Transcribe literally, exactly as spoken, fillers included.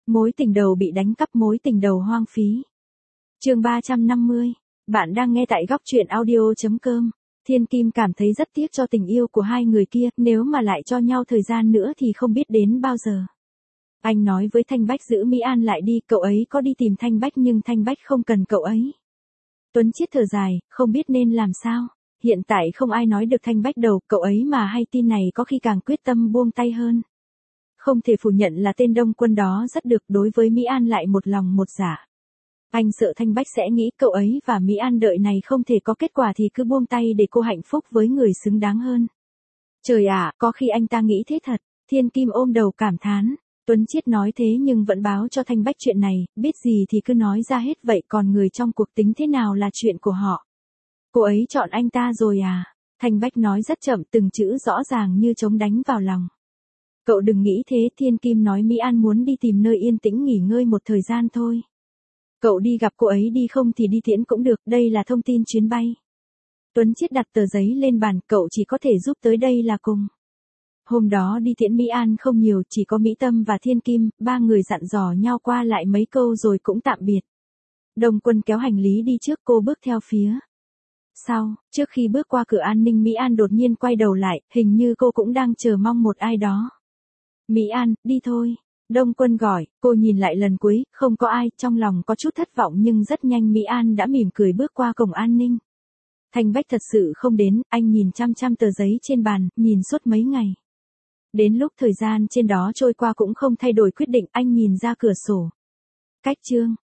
Mối tình đầu bị đánh cắp, mối tình đầu hoang phí. Chương ba trăm năm mươi. Bạn đang nghe tại góc truyện audio chấm com. Thiên Kim cảm thấy rất tiếc cho tình yêu của hai người kia, nếu mà lại cho nhau thời gian nữa thì không biết đến bao giờ. Anh nói với Thanh Bách giữ Mỹ An lại đi, cậu ấy có đi tìm Thanh Bách nhưng Thanh Bách không cần cậu ấy. Tuấn Chiết thở dài, không biết nên làm sao. Hiện tại không ai nói được Thanh Bách đâu, cậu ấy mà hay tin này có khi càng quyết tâm buông tay hơn. Không thể phủ nhận là tên Đông Quân đó rất được, đối với Mỹ An lại một lòng một dạ. Anh sợ Thanh Bách sẽ nghĩ cậu ấy và Mỹ An đợi này không thể có kết quả thì cứ buông tay để cô hạnh phúc với người xứng đáng hơn. Trời ạ, có khi anh ta nghĩ thế thật. Thiên Kim ôm đầu cảm thán. Tuấn Chiết nói thế nhưng vẫn báo cho Thanh Bách chuyện này, biết gì thì cứ nói ra hết vậy, còn người trong cuộc tính thế nào là chuyện của họ. Cô ấy chọn anh ta rồi à? Thanh Bách nói rất chậm, từng chữ rõ ràng như trống đánh vào lòng. Cậu đừng nghĩ thế, Thiên Kim nói Mỹ An muốn đi tìm nơi yên tĩnh nghỉ ngơi một thời gian thôi. Cậu đi gặp cô ấy đi, không thì đi tiễn cũng được, đây là thông tin chuyến bay. Tuấn Chiết đặt tờ giấy lên bàn, cậu chỉ có thể giúp tới đây là cùng. Hôm đó đi tiễn Mỹ An không nhiều, chỉ có Mỹ Tâm và Thiên Kim, ba người dặn dò nhau qua lại mấy câu rồi cũng tạm biệt. Đông Quân kéo hành lý đi trước, cô bước theo phía sau. Trước khi bước qua cửa an ninh, Mỹ An đột nhiên quay đầu lại, hình như cô cũng đang chờ mong một ai đó. Mỹ An, đi thôi. Đông Quân gọi, cô nhìn lại lần cuối, không có ai, trong lòng có chút thất vọng nhưng rất nhanh Mỹ An đã mỉm cười bước qua cổng an ninh. Thanh Bách thật sự không đến, anh nhìn chăm chăm tờ giấy trên bàn, nhìn suốt mấy ngày. Đến lúc thời gian trên đó trôi qua cũng không thay đổi quyết định, anh nhìn ra cửa sổ. Cách chương,